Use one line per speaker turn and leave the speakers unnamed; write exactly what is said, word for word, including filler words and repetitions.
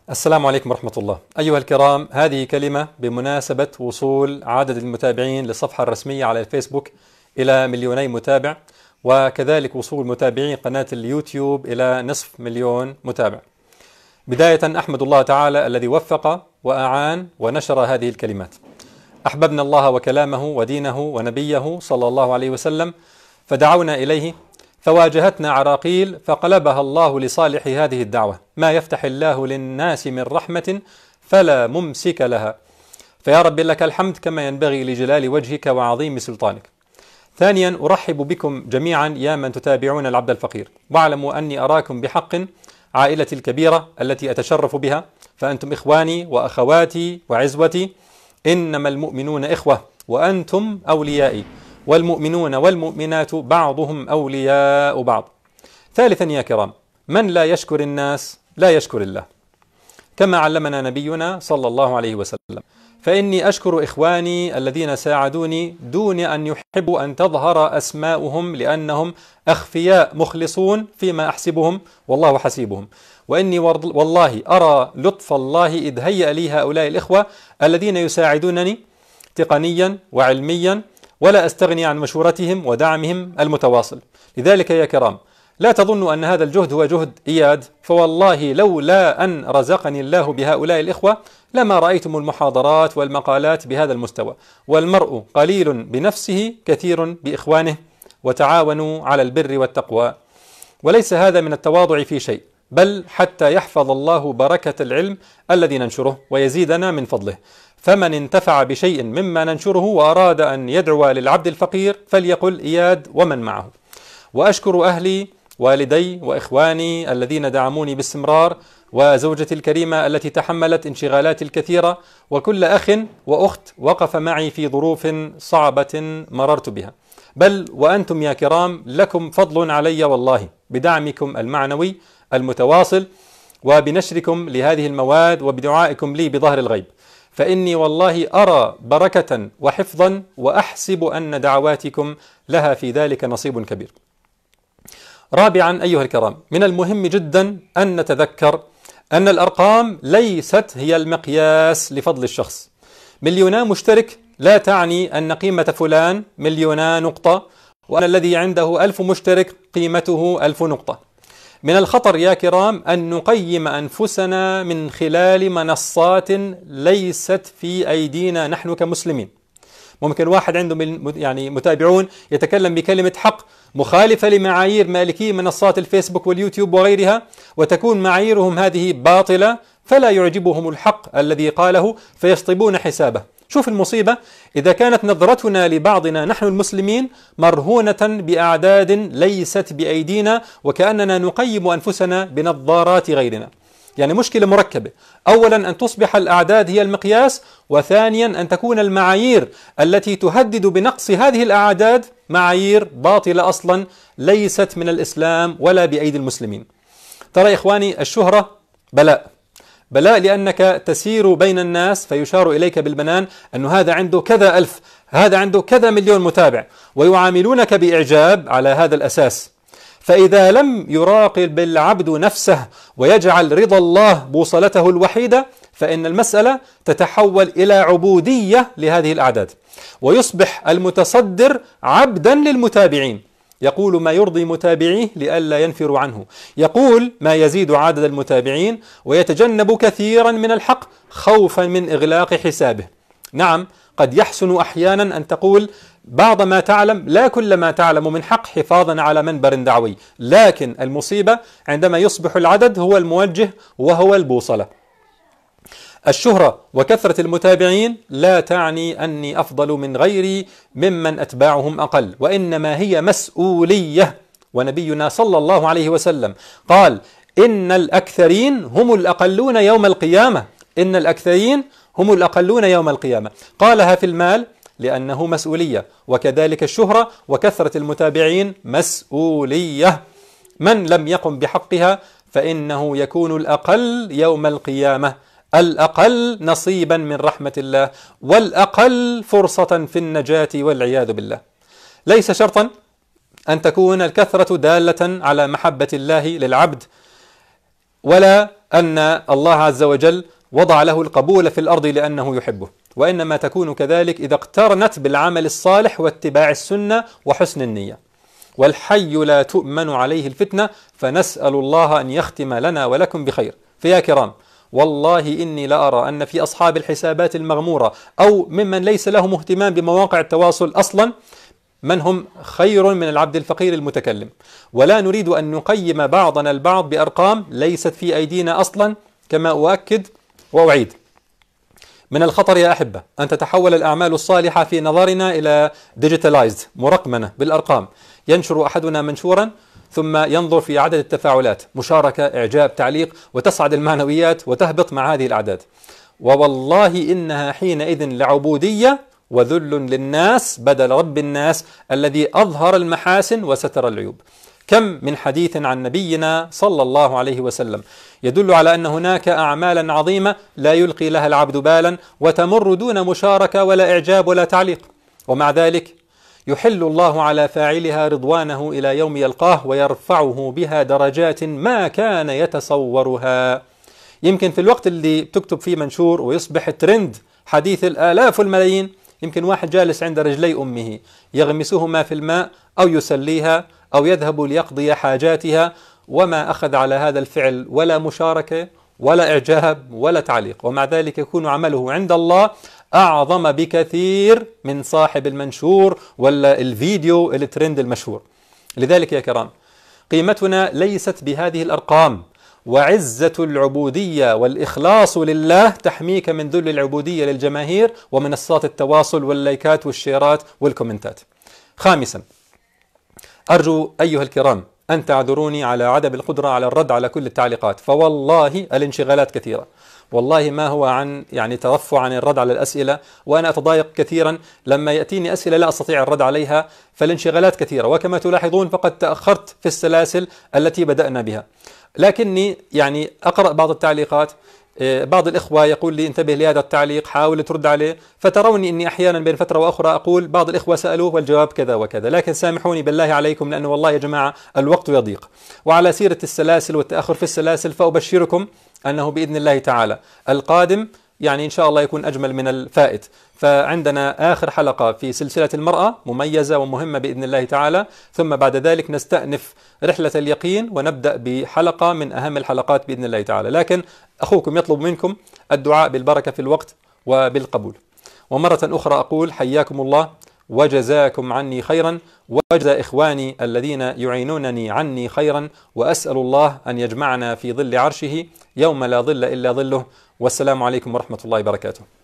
السلام عليكم ورحمة الله. أيها الكرام، هذه كلمة بمناسبة وصول عدد المتابعين للصفحة الرسمية على الفيسبوك إلى مليوني متابع، وكذلك وصول متابعين قناة اليوتيوب إلى نصف مليون متابع. بداية أحمد الله تعالى الذي وفق وأعان ونشر هذه الكلمات. أحببنا الله وكلامه ودينه ونبيه صلى الله عليه وسلم، فدعونا إليه فواجهتنا عراقيل فقلبها الله لصالح هذه الدعوة. ما يفتح الله للناس من رحمة فلا ممسك لها، فيا رب لك الحمد كما ينبغي لجلال وجهك وعظيم سلطانك. ثانيا، أرحب بكم جميعا يا من تتابعون العبد الفقير، واعلموا أني أراكم بحق عائلتي الكبيرة التي أتشرف بها، فأنتم إخواني وأخواتي وعزوتي، إنما المؤمنون إخوة وأنتم أوليائي، والمؤمنون والمؤمنات بعضهم أولياء بعض. ثالثا يا كرام، من لا يشكر الناس لا يشكر الله، كما علمنا نبينا صلى الله عليه وسلم. فإني أشكر إخواني الذين ساعدوني دون أن يحبوا أن تظهر أسماؤهم، لأنهم أخفياء مخلصون فيما أحسبهم والله حسيبهم. وإني والله أرى لطف الله إذ هيأ لي هؤلاء الإخوة الذين يساعدونني تقنيا وعلميا، ولا أستغني عن مشورتهم ودعمهم المتواصل. لذلك يا كرام، لا تظنوا أن هذا الجهد هو جهد إياد، فوالله لولا أن رزقني الله بهؤلاء الإخوة لما رأيتم المحاضرات والمقالات بهذا المستوى. والمرء قليل بنفسه كثير بإخوانه، وتعاونوا على البر والتقوى. وليس هذا من التواضع في شيء، بل حتى يحفظ الله بركة العلم الذي ننشره ويزيدنا من فضله. فمن انتفع بشيء مما ننشره وأراد أن يدعو للعبد الفقير فليقل إياد ومن معه. وأشكر أهلي والدي وإخواني الذين دعموني باستمرار، وزوجتي الكريمة التي تحملت انشغالاتي الكثيرة، وكل أخ وأخت وقف معي في ظروف صعبة مررت بها. بل وأنتم يا كرام لكم فضل علي والله بدعمكم المعنوي المتواصل، وبنشركم لهذه المواد، وبدعائكم لي بظهر الغيب. فإني والله أرى بركة وحفظا، وأحسب أن دعواتكم لها في ذلك نصيب كبير. رابعا أيها الكرام، من المهم جدا أن نتذكر أن الأرقام ليست هي المقياس لفضل الشخص. مليونا مشترك لا تعني أن قيمة فلان مليونا نقطة، وأن الذي عنده ألف مشترك قيمته ألف نقطة. من الخطر يا كرام أن نقيم أنفسنا من خلال منصات ليست في أيدينا نحن كمسلمين. ممكن واحد عنده يعني متابعون يتكلم بكلمة حق مخالفة لمعايير مالكي منصات الفيسبوك واليوتيوب وغيرها، وتكون معاييرهم هذه باطلة، فلا يعجبهم الحق الذي قاله فيشطبون حسابه. شوف المصيبة، إذا كانت نظرتنا لبعضنا نحن المسلمين مرهونة بأعداد ليست بأيدينا، وكأننا نقيم أنفسنا بنظارات غيرنا. يعني مشكلة مركبة، أولا أن تصبح الأعداد هي المقياس، وثانيا أن تكون المعايير التي تهدد بنقص هذه الأعداد معايير باطلة أصلا، ليست من الإسلام ولا بأيدي المسلمين. ترى يا إخواني، الشهرة بلاء بلاء لأنك تسير بين الناس فيشار إليك بالبنان أن هذا عنده كذا ألف، هذا عنده كذا مليون متابع، ويعاملونك بإعجاب على هذا الأساس. فإذا لم يراقب العبد نفسه ويجعل رضا الله بوصلته الوحيدة، فإن المسألة تتحول إلى عبودية لهذه الأعداد، ويصبح المتصدر عبدا للمتابعين، يقول ما يرضي متابعيه لئلا ينفروا عنه، يقول ما يزيد عدد المتابعين، ويتجنب كثيرا من الحق خوفا من إغلاق حسابه. نعم، قد يحسن أحيانا أن تقول بعض ما تعلم، لا كل ما تعلم من حق، حفاظا على منبر دعوي، لكن المصيبة عندما يصبح العدد هو الموجه وهو البوصلة. الشهرة وكثرة المتابعين لا تعني أني أفضل من غيري ممن أتباعهم أقل، وإنما هي مسؤولية. ونبينا صلى الله عليه وسلم قال: إن الأكثرين هم الأقلون يوم القيامة. إن الأكثرين هم الأقلون يوم القيامة. قالها في المال لأنه مسؤولية، وكذلك الشهرة وكثرة المتابعين مسؤولية. من لم يقم بحقها فإنه يكون الأقل يوم القيامة، الأقل نصيبا من رحمة الله، والأقل فرصة في النجاة والعياذ بالله. ليس شرطا أن تكون الكثرة دالة على محبة الله للعبد، ولا أن الله عز وجل وضع له القبول في الأرض لأنه يحبه، وإنما تكون كذلك إذا اقترنت بالعمل الصالح واتباع السنة وحسن النية. والحي لا تؤمن عليه الفتنة، فنسأل الله أن يختم لنا ولكم بخير. فيا كرام، والله إني لأرى أن في أصحاب الحسابات المغمورة أو ممن ليس لهم اهتمام بمواقع التواصل أصلا من هم خير من العبد الفقير المتكلم. ولا نريد أن نقيم بعضنا البعض بأرقام ليست في أيدينا أصلا، كما أؤكد وأعيد. من الخطر يا أحبة أن تتحول الأعمال الصالحة في نظرنا إلى ديجيتالايزد، مرقمنة بالأرقام. ينشر أحدنا منشورا ثم ينظر في عدد التفاعلات، مشاركة، إعجاب، تعليق، وتصعد المعنويات وتهبط مع هذه الأعداد. ووالله إنها حينئذ لعبودية وذل للناس بدل رب الناس الذي أظهر المحاسن وستر العيوب. كم من حديث عن نبينا صلى الله عليه وسلم يدل على أن هناك أعمالا عظيمة لا يلقي لها العبد بالا وتمر دون مشاركة ولا إعجاب ولا تعليق، ومع ذلك يحل الله على فاعلها رضوانه إلى يوم يلقاه ويرفعه بها درجات ما كان يتصورها. يمكن في الوقت اللي تكتب فيه منشور ويصبح ترند حديث الآلاف والملايين، يمكن واحد جالس عند رجلي أمه يغمسهما في الماء أو يسليها أو يذهب ليقضي حاجاتها، وما أخذ على هذا الفعل ولا مشاركة ولا إعجاب ولا تعليق، ومع ذلك يكون عمله عند الله أعظم بكثير من صاحب المنشور ولا الفيديو الترند المشهور. لذلك يا كرام، قيمتنا ليست بهذه الأرقام، وعزة العبودية والإخلاص لله تحميك من ذل العبودية للجماهير ومنصات التواصل واللايكات والشيرات والكومنتات. خامسا، أرجو أيها الكرام أن تعذروني على عدم القدرة على الرد على كل التعليقات، فوالله الانشغالات كثيرة، والله ما هو عن يعني ترفع عن الرد على الأسئلة، وأنا أتضايق كثيرا لما يأتيني أسئلة لا أستطيع الرد عليها، فالانشغالات كثيرة، وكما تلاحظون فقد تأخرت في السلاسل التي بدأنا بها. لكني يعني أقرأ بعض التعليقات، بعض الإخوة يقول لي انتبه لهذا التعليق، حاول ترد عليه، فتروني أني أحيانا بين فترة وأخرى أقول بعض الإخوة سألوه والجواب كذا وكذا، لكن سامحوني بالله عليكم، لأنه والله يا جماعة الوقت يضيق. وعلى سيرة السلاسل والتأخر في السلاسل، فأبشركم أنه بإذن الله تعالى القادم يعني إن شاء الله يكون أجمل من الفائت. فعندنا آخر حلقة في سلسلة المرأة مميزة ومهمة بإذن الله تعالى، ثم بعد ذلك نستأنف رحلة اليقين ونبدأ بحلقة من أهم الحلقات بإذن الله تعالى. لكن أخوكم يطلب منكم الدعاء بالبركة في الوقت وبالقبول. ومرة أخرى أقول حياكم الله وجزاكم عني خيرا، وجزا إخواني الذين يعينونني عني خيرا، وأسأل الله أن يجمعنا في ظل عرشه يوم لا ظل إلا ظله. والسلام عليكم ورحمة الله وبركاته.